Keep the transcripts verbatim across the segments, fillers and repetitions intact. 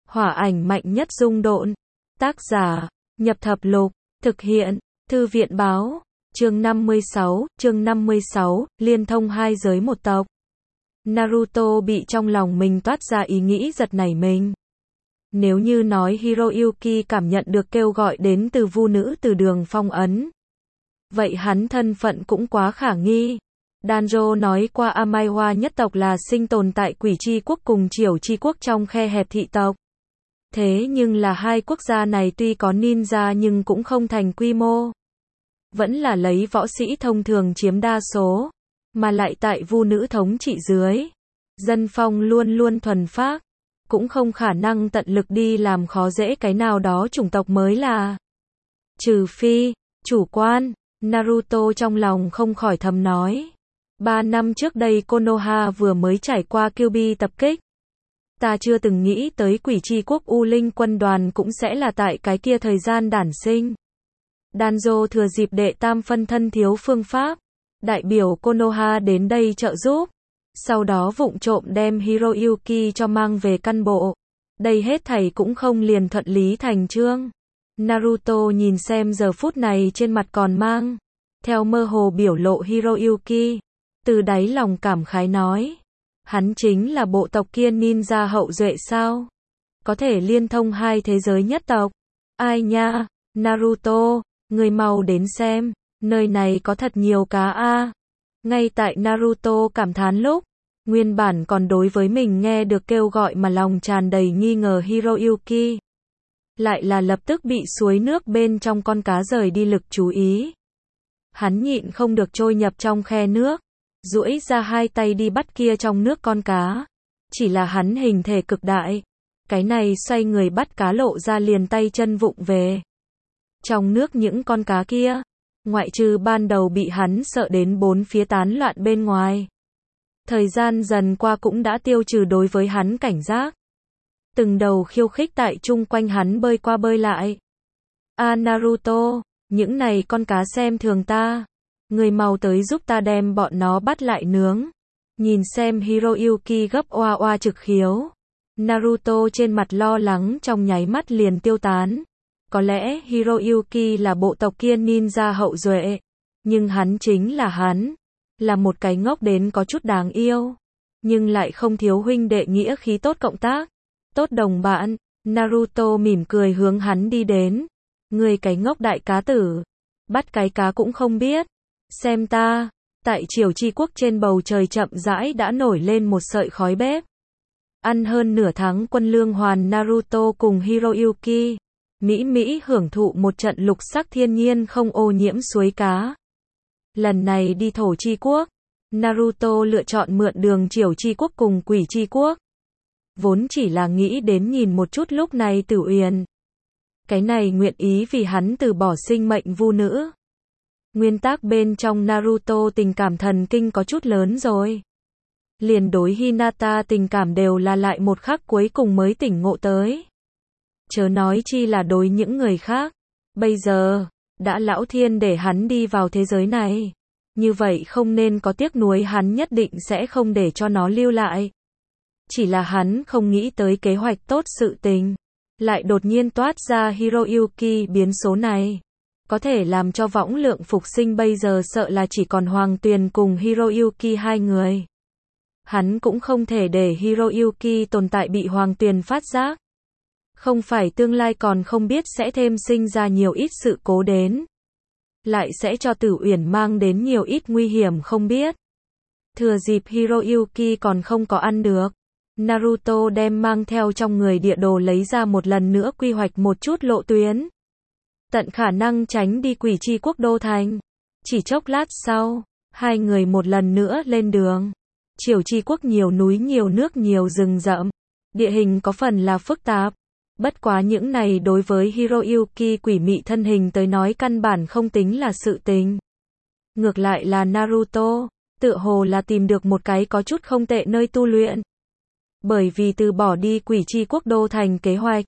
Hỏa ảnh mạnh nhất dung độn. Tác giả, Nhập Thập Lục. Thực hiện, Thư viện báo. Chương năm mươi sáu, chương năm mươi sáu, liên thông hai giới một tộc. Naruto bị trong lòng mình toát ra ý nghĩ giật nảy mình. Nếu như nói Hiroyuki cảm nhận được kêu gọi đến từ vu nữ từ đường phong ấn, vậy hắn thân phận cũng quá khả nghi. Danjo nói qua Amaiwa nhất tộc là sinh tồn tại Quỷ Chi Quốc cùng Triểu Chi Quốc trong khe hẹp thị tộc. Thế nhưng là hai quốc gia này tuy có ninja nhưng cũng không thành quy mô. Vẫn là lấy võ sĩ thông thường chiếm đa số, mà lại tại vu nữ thống trị dưới. Dân phong luôn luôn thuần phác, cũng không khả năng tận lực đi làm khó dễ cái nào đó chủng tộc mới là. Trừ phi, chủ quan, Naruto trong lòng không khỏi thầm nói. Ba năm trước đây Konoha vừa mới trải qua Kyuubi tập kích. Ta chưa từng nghĩ tới Quỷ Chi Quốc U Linh quân đoàn cũng sẽ là tại cái kia thời gian đản sinh. Danjo thừa dịp đệ tam phân thân thiếu phương pháp, đại biểu Konoha đến đây trợ giúp. Sau đó vụng trộm đem Hiroyuki cho mang về căn bộ. Đây hết thảy cũng không liền thuận lý thành chương. Naruto nhìn xem giờ phút này trên mặt còn mang theo mơ hồ biểu lộ Hiroyuki, từ đáy lòng cảm khái nói. Hắn chính là bộ tộc kia ninja hậu duệ sao? Có thể liên thông hai thế giới nhất tộc. Ai nha, Naruto, người mau đến xem, nơi này có thật nhiều cá a. Ngay tại Naruto cảm thán lúc, nguyên bản còn đối với mình nghe được kêu gọi mà lòng tràn đầy nghi ngờ Hiroyuki, lại là lập tức bị suối nước bên trong con cá rời đi lực chú ý. Hắn nhịn không được trôi nhập trong khe nước, duỗi ra hai tay đi bắt kia trong nước con cá. Chỉ là hắn hình thể cực đại, cái này xoay người bắt cá lộ ra liền tay chân vụng về. Trong nước những con cá kia, ngoại trừ ban đầu bị hắn sợ đến bốn phía tán loạn bên ngoài, thời gian dần qua cũng đã tiêu trừ đối với hắn cảnh giác. Từng đầu khiêu khích tại chung quanh hắn bơi qua bơi lại. A Naruto, những này con cá xem thường ta. Người mau tới giúp ta đem bọn nó bắt lại nướng. Nhìn xem Hiroyuki gấp oa oa trực khiếu. Naruto trên mặt lo lắng trong nháy mắt liền tiêu tán. Có lẽ Hiroyuki là bộ tộc kia ninja hậu duệ, nhưng hắn chính là hắn, là một cái ngốc đến có chút đáng yêu, nhưng lại không thiếu huynh đệ nghĩa khí tốt cộng tác, tốt đồng bạn. Naruto mỉm cười hướng hắn đi đến. Người cái ngốc đại cá tử, bắt cái cá cũng không biết. Xem ta, tại Triểu Chi Quốc trên bầu trời chậm rãi đã nổi lên một sợi khói bếp. Ăn hơn nửa tháng quân lương hoàn, Naruto cùng Hiroyuki mỹ mỹ hưởng thụ một trận lục sắc thiên nhiên không ô nhiễm suối cá. Lần này đi Thổ Chi Quốc, Naruto lựa chọn mượn đường Triểu Chi Quốc cùng Quỷ Chi Quốc. Vốn chỉ là nghĩ đến nhìn một chút lúc này Tử Uyển. Cái này nguyện ý vì hắn từ bỏ sinh mệnh vu nữ. Nguyên tắc bên trong Naruto tình cảm thần kinh có chút lớn rồi. Liền đối Hinata tình cảm đều là lại một khắc cuối cùng mới tỉnh ngộ tới. Chớ nói chi là đối những người khác. Bây giờ, đã lão thiên để hắn đi vào thế giới này. Như vậy không nên có tiếc nuối, hắn nhất định sẽ không để cho nó lưu lại. Chỉ là hắn không nghĩ tới kế hoạch tốt sự tình. Lại đột nhiên toát ra Hiroyuki biến số này. Có thể làm cho võng lượng phục sinh bây giờ sợ là chỉ còn Hoàng Tuyền cùng Hiroyuki hai người. Hắn cũng không thể để Hiroyuki tồn tại bị Hoàng Tuyền phát giác. Không phải tương lai còn không biết sẽ thêm sinh ra nhiều ít sự cố đến. Lại sẽ cho Tử Uyển mang đến nhiều ít nguy hiểm không biết. Thừa dịp Hiroyuki còn không có ăn được, Naruto đem mang theo trong người địa đồ lấy ra một lần nữa quy hoạch một chút lộ tuyến. Tận khả năng tránh đi Quỷ Chi Quốc đô thành. Chỉ chốc lát sau, hai người một lần nữa lên đường. Triểu Chi Quốc nhiều núi nhiều nước nhiều rừng rậm. Địa hình có phần là phức tạp. Bất quá những này đối với Hiroyuki quỷ mị thân hình tới nói căn bản không tính là sự tình. Ngược lại là Naruto, tựa hồ là tìm được một cái có chút không tệ nơi tu luyện. Bởi vì từ bỏ đi Quỷ Chi Quốc đô thành kế hoạch,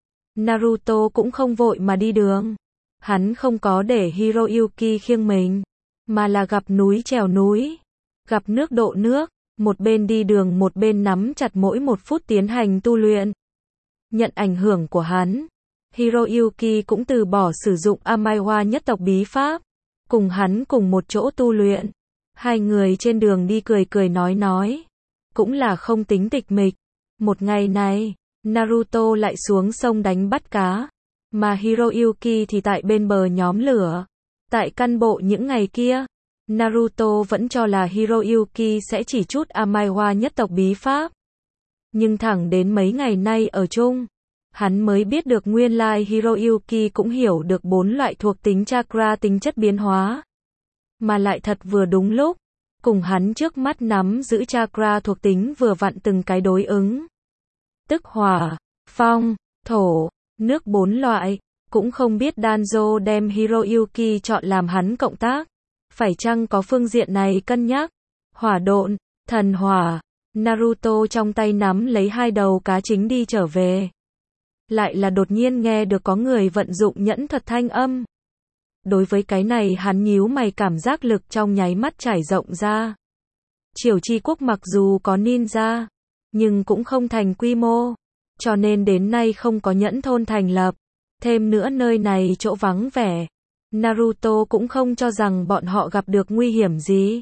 Naruto cũng không vội mà đi đường. Hắn không có để Hiroyuki khiêng mình, mà là gặp núi trèo núi, gặp nước độ nước, một bên đi đường một bên nắm chặt mỗi một phút tiến hành tu luyện. nhận ảnh hưởng của hắn, Hiroyuki cũng từ bỏ sử dụng Amaiwa nhất tộc bí pháp, cùng hắn cùng một chỗ tu luyện. Hai người trên đường đi cười cười nói nói, cũng là không tính tịch mịch. Một ngày này, Naruto lại xuống sông đánh bắt cá, mà Hiroyuki thì tại bên bờ nhóm lửa. Tại căn bộ những ngày kia, Naruto vẫn cho là Hiroyuki sẽ chỉ chút Amaiwa nhất tộc bí pháp. Nhưng thẳng đến mấy ngày nay ở chung, hắn mới biết được nguyên lai Hiroyuki cũng hiểu được bốn loại thuộc tính chakra tính chất biến hóa. Mà lại thật vừa đúng lúc, cùng hắn trước mắt nắm giữ chakra thuộc tính vừa vặn từng cái đối ứng. Tức hỏa, phong, thổ, nước bốn loại, cũng không biết Danzo đem Hiroyuki chọn làm hắn cộng tác. Phải chăng có phương diện này cân nhắc? Hỏa độn, thần hỏa, Naruto trong tay nắm lấy hai đầu cá chính đi trở về. Lại là đột nhiên nghe được có người vận dụng nhẫn thuật thanh âm. Đối với cái này hắn nhíu mày, cảm giác lực trong nháy mắt trải rộng ra. Triều Chi quốc mặc dù có ninja, nhưng cũng không thành quy mô, cho nên đến nay không có nhẫn thôn thành lập. Thêm nữa nơi này chỗ vắng vẻ, Naruto cũng không cho rằng bọn họ gặp được nguy hiểm gì.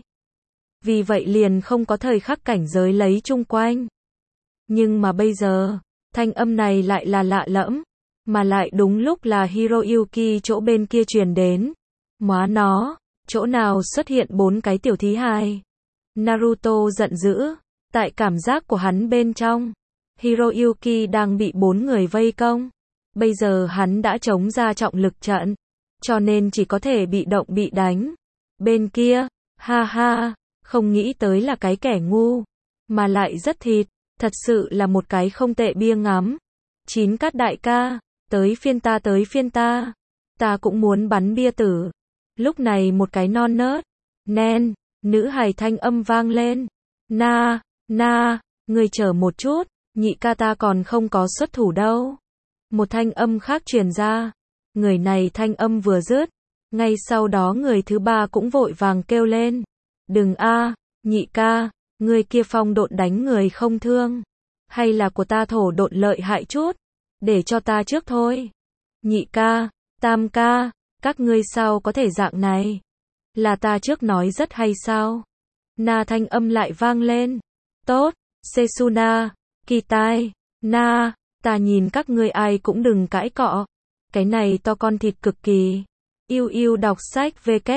Vì vậy liền không có thời khắc cảnh giới lấy chung quanh. Nhưng mà bây giờ, thanh âm này lại là lạ lẫm, mà lại đúng lúc là Hiroyuki chỗ bên kia truyền đến. Móa nó, chỗ nào xuất hiện bốn cái tiểu thí hài? Naruto giận dữ, tại cảm giác của hắn bên trong, Hiroyuki đang bị bốn người vây công. Bây giờ hắn đã chống ra trọng lực trận, cho nên chỉ có thể bị động bị đánh. Bên kia, ha ha, không nghĩ tới là cái kẻ ngu, mà lại rất thịt, thật sự là một cái không tệ bia ngắm. Chín cát đại ca, tới phiên ta tới phiên ta, ta cũng muốn bắn bia tử. Lúc này một cái non nớt, nen, nữ hài thanh âm vang lên. Na, na, ngươi chờ một chút, nhị ca ta còn không có xuất thủ đâu. Một thanh âm khác truyền ra. Người này thanh âm vừa dứt, ngay sau đó người thứ ba cũng vội vàng kêu lên. Đừng a, nhị ca, người kia phong độn đánh người không thương. Hay là của ta thổ độn lợi hại chút, để cho ta trước thôi. Nhị ca, tam ca, các ngươi sao có thể dạng này? Là ta trước nói rất hay sao? Na thanh âm lại vang lên. Tốt, Setsuna, Kitai, Na, ta nhìn các ngươi ai cũng đừng cãi cọ. Cái này to con thịt cực kỳ. Yêu yêu đọc sách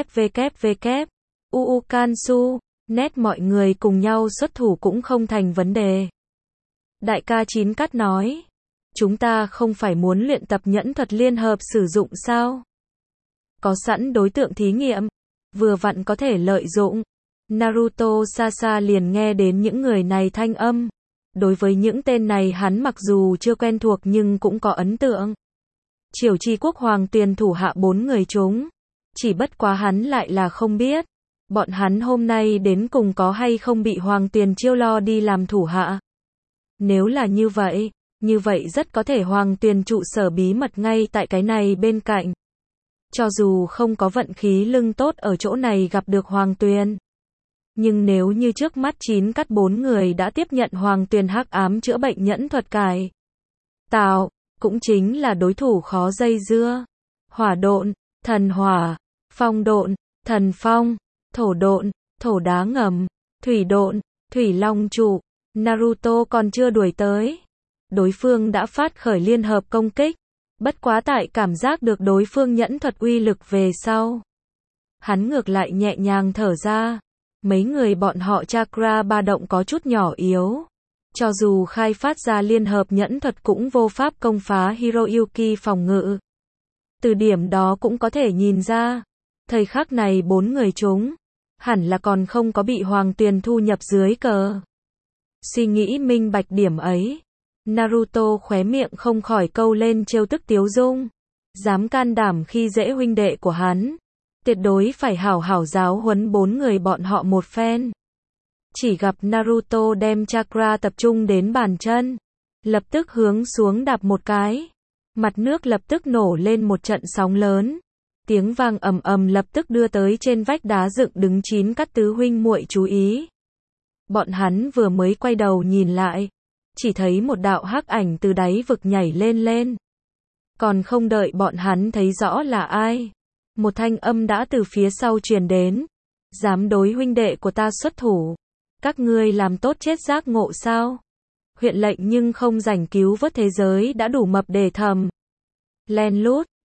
www. uu Kansu, net mọi người cùng nhau xuất thủ cũng không thành vấn đề. Đại ca Chín Cát nói. Chúng ta không phải muốn luyện tập nhẫn thuật liên hợp sử dụng sao? Có sẵn đối tượng thí nghiệm, vừa vặn có thể lợi dụng. Naruto xa xa liền nghe đến những người này thanh âm. Đối với những tên này hắn mặc dù chưa quen thuộc nhưng cũng có ấn tượng. Triều Chi quốc hoàng tuyền thủ hạ bốn người chúng. Chỉ bất quá hắn lại là không biết. Bọn hắn hôm nay đến cùng có hay không bị hoàng tuyền chiêu lo đi làm thủ hạ. Nếu là như vậy, như vậy rất có thể hoàng tuyền trụ sở bí mật ngay tại cái này bên cạnh. Cho dù không có vận khí lưng tốt ở chỗ này gặp được hoàng tuyền. Nhưng nếu như trước mắt Chín Cát bốn người đã tiếp nhận hoàng tuyền hắc ám chữa bệnh nhẫn thuật cải tạo, cũng chính là đối thủ khó dây dưa. Hỏa độn, thần hỏa, phong độn, thần phong, thổ độn, thổ đá ngầm, thủy độn, thủy long trụ. Naruto còn chưa đuổi tới, đối phương đã phát khởi liên hợp công kích. Bất quá tại cảm giác được đối phương nhẫn thuật uy lực về sau, hắn ngược lại nhẹ nhàng thở ra. Mấy người bọn họ chakra ba động có chút nhỏ yếu. Cho dù khai phát ra liên hợp nhẫn thuật cũng vô pháp công phá Hiroyuki phòng ngự. Từ điểm đó cũng có thể nhìn ra, thời khắc này bốn người chúng, hẳn là còn không có bị hoàng tuyền thu nhập dưới cờ. Suy nghĩ minh bạch điểm ấy, Naruto khóe miệng không khỏi câu lên trêu tức tiếu dung. Dám can đảm khi dễ huynh đệ của hắn, tuyệt đối phải hảo hảo giáo huấn bốn người bọn họ một phen. Chỉ gặp Naruto đem chakra tập trung đến bàn chân, lập tức hướng xuống đạp một cái. Mặt nước lập tức nổ lên một trận sóng lớn. Tiếng vang ầm ầm lập tức đưa tới trên vách đá dựng đứng Chín Cát tứ huynh muội chú ý. Bọn hắn vừa mới quay đầu nhìn lại, chỉ thấy một đạo hắc ảnh từ đáy vực nhảy lên lên. Còn không đợi bọn hắn thấy rõ là ai, một thanh âm đã từ phía sau truyền đến. Dám đối huynh đệ của ta xuất thủ, các ngươi làm tốt chết giác ngộ sao? Huyện lệnh nhưng không rảnh cứu vớt thế giới đã đủ mập để thầm. Len lút,